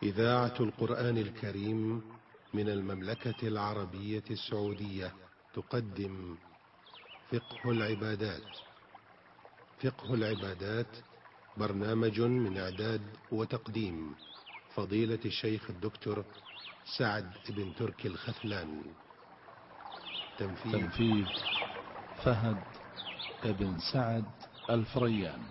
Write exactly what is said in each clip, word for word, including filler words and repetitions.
إذاعة القرآن الكريم من المملكة العربية السعودية تقدم فقه العبادات. فقه العبادات برنامج من إعداد وتقديم فضيلة الشيخ الدكتور سعد بن تركي الخثلان. تنفيذ, تنفيذ فهد بن سعد الفريان.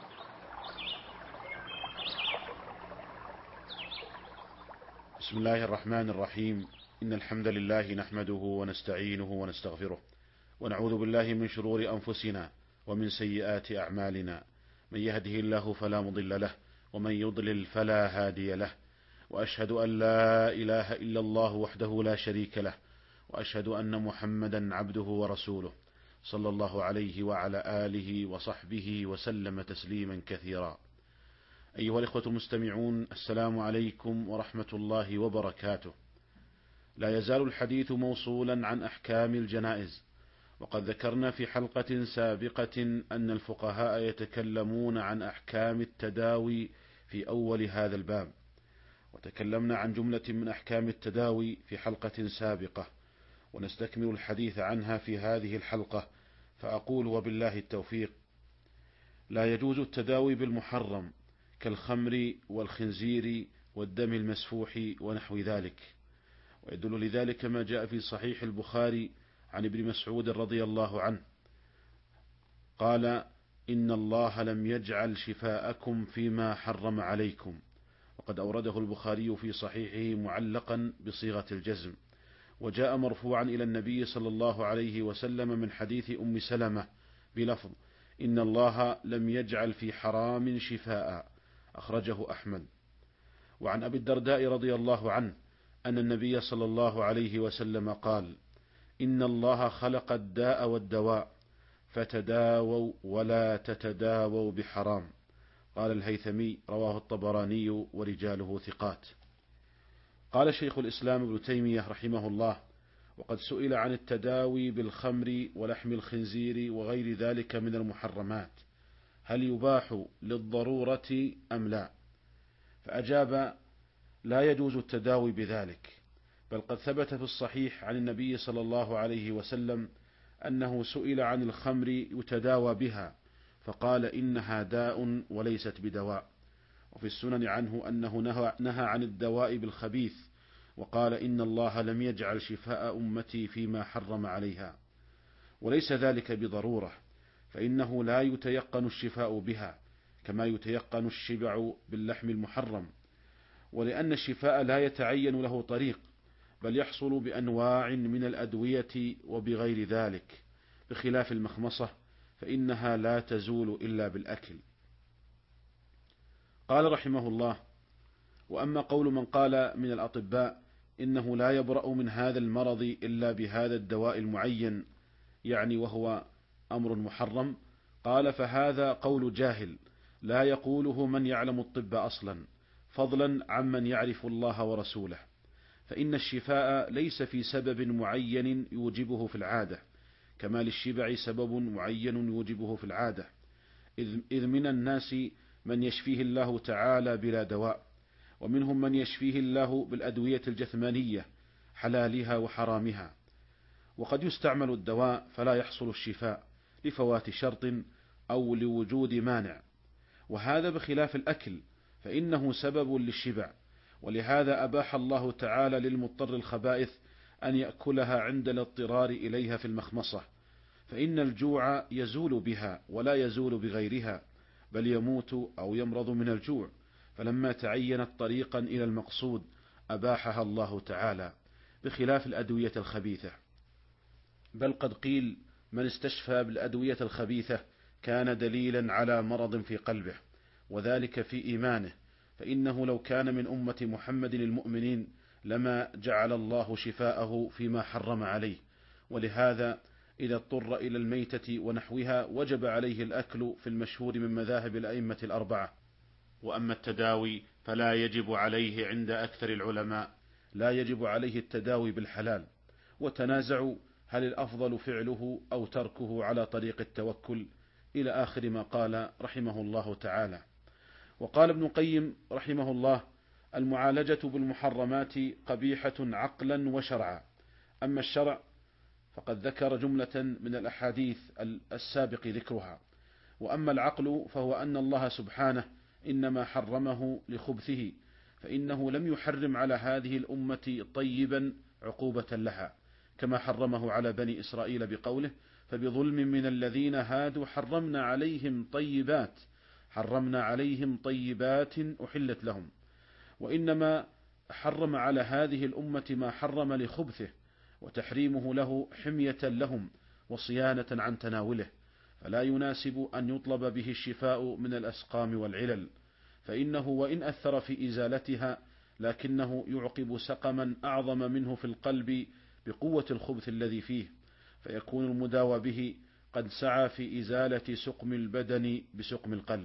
بسم الله الرحمن الرحيم. إن الحمد لله نحمده ونستعينه ونستغفره ونعوذ بالله من شرور أنفسنا ومن سيئات أعمالنا. من يهده الله فلا مضل له ومن يضلل فلا هادي له، وأشهد أن لا إله إلا الله وحده لا شريك له، وأشهد أن محمدا عبده ورسوله صلى الله عليه وعلى آله وصحبه وسلم تسليما كثيرا. أيها الإخوة المستمعون، السلام عليكم ورحمة الله وبركاته. لا يزال الحديث موصولا عن أحكام الجنائز، وقد ذكرنا في حلقة سابقة أن الفقهاء يتكلمون عن أحكام التداوي في أول هذا الباب، وتكلمنا عن جملة من أحكام التداوي في حلقة سابقة، ونستكمل الحديث عنها في هذه الحلقة. فأقول وبالله التوفيق: لا يجوز التداوي بالمحرم كالخمر والخنزير والدم المسفوح ونحو ذلك، ويدل لذلك ما جاء في صحيح البخاري عن ابن مسعود رضي الله عنه قال: إن الله لم يجعل شفاءكم فيما حرم عليكم، وقد أورده البخاري في صحيحه معلقا بصيغة الجزم. وجاء مرفوعا إلى النبي صلى الله عليه وسلم من حديث أم سلمة بلفظ: إن الله لم يجعل في حرام شفاء، أخرجه أحمد. وعن أبي الدرداء رضي الله عنه أن النبي صلى الله عليه وسلم قال: إن الله خلق الداء والدواء فتداووا ولا تتداووا بحرام. قال الهيثمي: رواه الطبراني ورجاله ثقات. قال شيخ الإسلام ابن تيمية رحمه الله: وقد سئل عن التداوي بالخمر ولحم الخنزير وغير ذلك من المحرمات، هل يباح للضرورة أم لا؟ فأجاب: لا يجوز التداوي بذلك، بل قد ثبت في الصحيح عن النبي صلى الله عليه وسلم أنه سئل عن الخمر يتداوى بها فقال: إنها داء وليست بدواء. وفي السنن عنه أنه نهى عن الدواء بالخبيث وقال: إن الله لم يجعل شفاء أمتي فيما حرم عليها. وليس ذلك بضرورة، فإنه لا يتيقن الشفاء بها كما يتيقن الشبع باللحم المحرم، ولأن الشفاء لا يتعين له طريق، بل يحصل بأنواع من الأدوية وبغير ذلك، بخلاف المخمصة فإنها لا تزول إلا بالأكل. قال رحمه الله: وأما قول من قال من الأطباء إنه لا يبرأ من هذا المرض إلا بهذا الدواء المعين، يعني وهو أمر محرم، قال: فهذا قول جاهل لا يقوله من يعلم الطب أصلا، فضلا عمن يعرف الله ورسوله. فإن الشفاء ليس في سبب معين يوجبه في العادة، كما للشبع سبب معين يوجبه في العادة، إذ من الناس من يشفيه الله تعالى بلا دواء، ومنهم من يشفيه الله بالأدوية الجثمانية حلالها وحرامها. وقد يستعمل الدواء فلا يحصل الشفاء لفوات شرط أو لوجود مانع، وهذا بخلاف الأكل فإنه سبب للشبع، ولهذا أباح الله تعالى للمضطر الخبائث أن يأكلها عند الاضطرار إليها في المخمصة، فإن الجوع يزول بها ولا يزول بغيرها، بل يموت أو يمرض من الجوع، فلما تعينت طريقا إلى المقصود أباحها الله تعالى، بخلاف الأدوية الخبيثة. بل قد قيل: من استشفى بالأدوية الخبيثة كان دليلا على مرض في قلبه، وذلك في إيمانه، فإنه لو كان من أمة محمد المؤمنين لما جعل الله شفاءه فيما حرم عليه. ولهذا إذا اضطر إلى الميتة ونحوها وجب عليه الأكل في المشهور من مذاهب الأئمة الأربعة. وأما التداوي فلا يجب عليه عند أكثر العلماء، لا يجب عليه التداوي بالحلال، وتنازعوا هل الأفضل فعله أو تركه على طريق التوكل، إلى آخر ما قال رحمه الله تعالى. وقال ابن القيم رحمه الله: المعالجة بالمحرمات قبيحة عقلا وشرعا. أما الشرع فقد ذكر جملة من الأحاديث السابق ذكرها، وأما العقل فهو أن الله سبحانه إنما حرمه لخبثه، فإنه لم يحرم على هذه الأمة طيبا عقوبة لها، كما حرمه على بني إسرائيل بقوله: فبظلم من الذين هادوا حرمنا عليهم طيبات حرمنا عليهم طيبات أحلت لهم. وإنما حرم على هذه الأمة ما حرم لخبثه، وتحريمه له حمية لهم وصيانة عن تناوله، فلا يناسب أن يطلب به الشفاء من الأسقام والعلل، فإنه وإن أثر في إزالتها لكنه يعقب سقما أعظم منه في القلب بقوة الخبث الذي فيه، فيكون المداوى به قد سعى في إزالة سقم البدن بسقم القلب.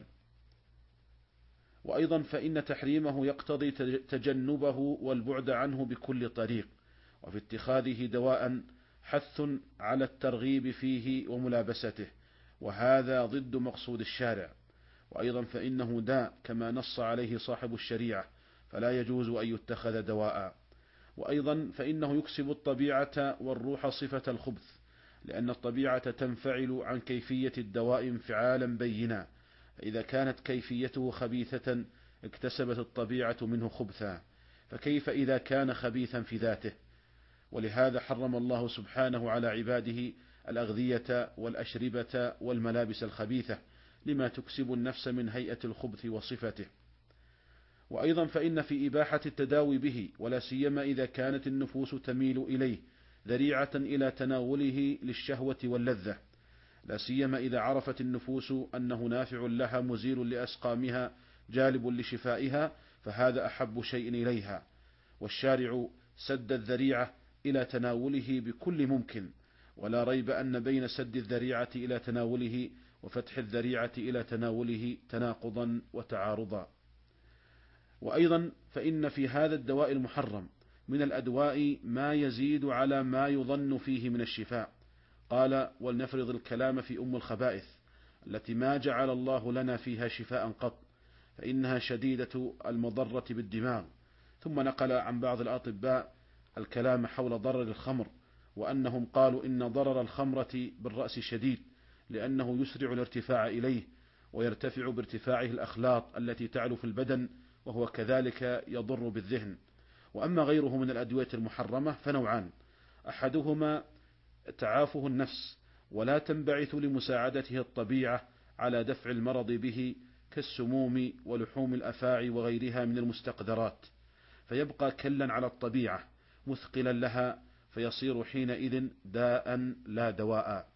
وأيضا فإن تحريمه يقتضي تجنبه والبعد عنه بكل طريق، وفي اتخاذه دواء حث على الترغيب فيه وملابسته، وهذا ضد مقصود الشارع. وأيضا فإنه داء كما نص عليه صاحب الشريعة، فلا يجوز أن يتخذ دواء. وأيضا فإنه يكسب الطبيعة والروح صفة الخبث، لأن الطبيعة تنفعل عن كيفية الدواء انفعالا بينا، فإذا كانت كيفيته خبيثة اكتسبت الطبيعة منه خبثا، فكيف إذا كان خبيثا في ذاته؟ ولهذا حرم الله سبحانه على عباده الأغذية والأشربة والملابس الخبيثة، لما تكسب النفس من هيئة الخبث وصفته. وأيضا فإن في إباحة التداوي به، ولا سيما إذا كانت النفوس تميل إليه، ذريعة إلى تناوله للشهوة واللذة، لا سيما إذا عرفت النفوس أنه نافع لها مزيل لأسقامها جالب لشفائها، فهذا أحب شيء إليها، والشارع سد الذريعة إلى تناوله بكل ممكن، ولا ريب أن بين سد الذريعة إلى تناوله وفتح الذريعة إلى تناوله تناقضا وتعارضا. وأيضا فإن في هذا الدواء المحرم من الأدواء ما يزيد على ما يظن فيه من الشفاء. قال: ولنفرض الكلام في أم الخبائث التي ما جعل الله لنا فيها شفاء قط، فإنها شديدة المضرة بالدماغ. ثم نقل عن بعض الأطباء الكلام حول ضرر الخمر، وأنهم قالوا إن ضرر الخمرة بالرأس شديد، لأنه يسرع الارتفاع إليه، ويرتفع بارتفاعه الأخلاط التي تعلو في البدن، وهو كذلك يضر بالذهن. وأما غيره من الأدوية المحرمة فنوعان: أحدهما تعافه النفس، ولا تنبعث لمساعدته الطبيعة على دفع المرض به، كالسموم ولحوم الأفاعي وغيرها من المستقذرات، فيبقى كلا على الطبيعة مثقلا لها، فيصير حينئذ داء لا دواء.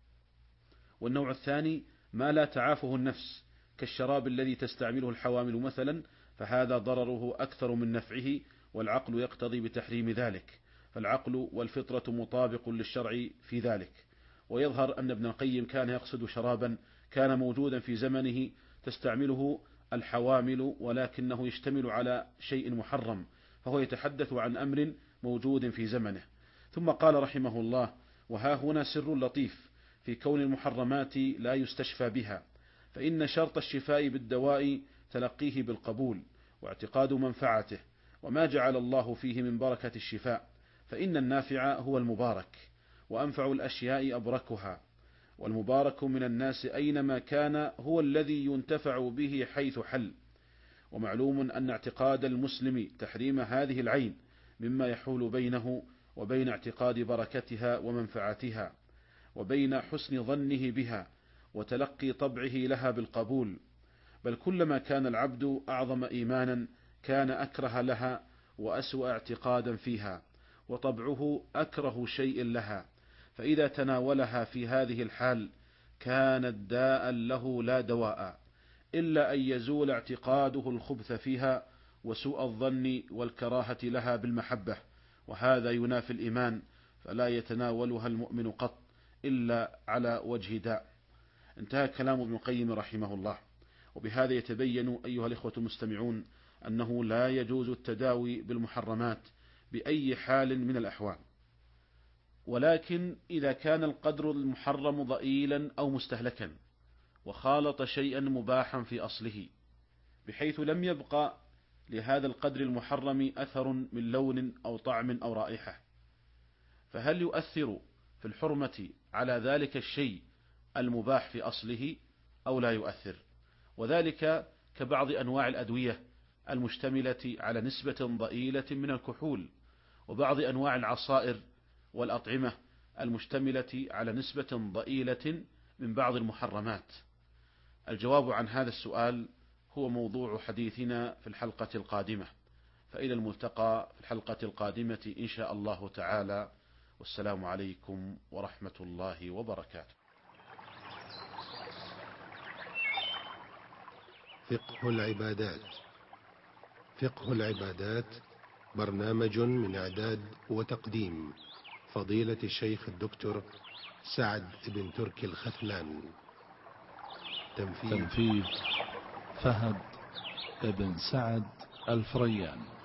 والنوع الثاني ما لا تعافه النفس، كالشراب الذي تستعمله الحوامل مثلا، فهذا ضرره أكثر من نفعه، والعقل يقتضي بتحريم ذلك، فالعقل والفطرة مطابق للشرع في ذلك. ويظهر أن ابن القيم كان يقصد شرابا كان موجودا في زمنه تستعمله الحوامل، ولكنه يشتمل على شيء محرم، فهو يتحدث عن أمر موجود في زمنه. ثم قال رحمه الله: وها هنا سر لطيف في كون المحرمات لا يستشفى بها، فإن شرط الشفاء بالدواء تلقيه بالقبول واعتقاد منفعته، وما جعل الله فيه من بركة الشفاء، فإن النافع هو المبارك، وأنفع الأشياء أبركها، والمبارك من الناس أينما كان هو الذي ينتفع به حيث حل. ومعلوم أن اعتقاد المسلم تحريم هذه العين مما يحول بينه وبين اعتقاد بركتها ومنفعتها، وبين حسن ظنه بها وتلقي طبعه لها بالقبول، بل كلما كان العبد أعظم إيمانا كان أكره لها وأسوأ اعتقادا فيها، وطبعه أكره شيء لها، فإذا تناولها في هذه الحال كانت داء له لا دواء، إلا أن يزول اعتقاده الخبث فيها وسوء الظن والكراهة لها بالمحبة، وهذا ينافي الإيمان، فلا يتناولها المؤمن قط إلا على وجه داء. انتهى كلام ابن القيم رحمه الله. وبهذا يتبين أيها الإخوة المستمعون أنه لا يجوز التداوي بالمحرمات بأي حال من الأحوال، ولكن إذا كان القدر المحرم ضئيلا أو مستهلكا وخالط شيئا مباحا في أصله، بحيث لم يبقى لهذا القدر المحرم أثر من لون أو طعم أو رائحة، فهل يؤثر في الحرمة على ذلك الشيء المباح في أصله أو لا يؤثر؟ وذلك كبعض أنواع الأدوية المشتملة على نسبة ضئيلة من الكحول، وبعض أنواع العصائر والأطعمة المشتملة على نسبة ضئيلة من بعض المحرمات. الجواب عن هذا السؤال هو موضوع حديثنا في الحلقة القادمة، فإلى الملتقى في الحلقة القادمة إن شاء الله تعالى، والسلام عليكم ورحمة الله وبركاته. فقه العبادات. فقه العبادات برنامج من إعداد وتقديم فضيلة الشيخ الدكتور سعد بن تركي الخثلان. تنفيذ, تنفيذ فهد بن سعد الفريان.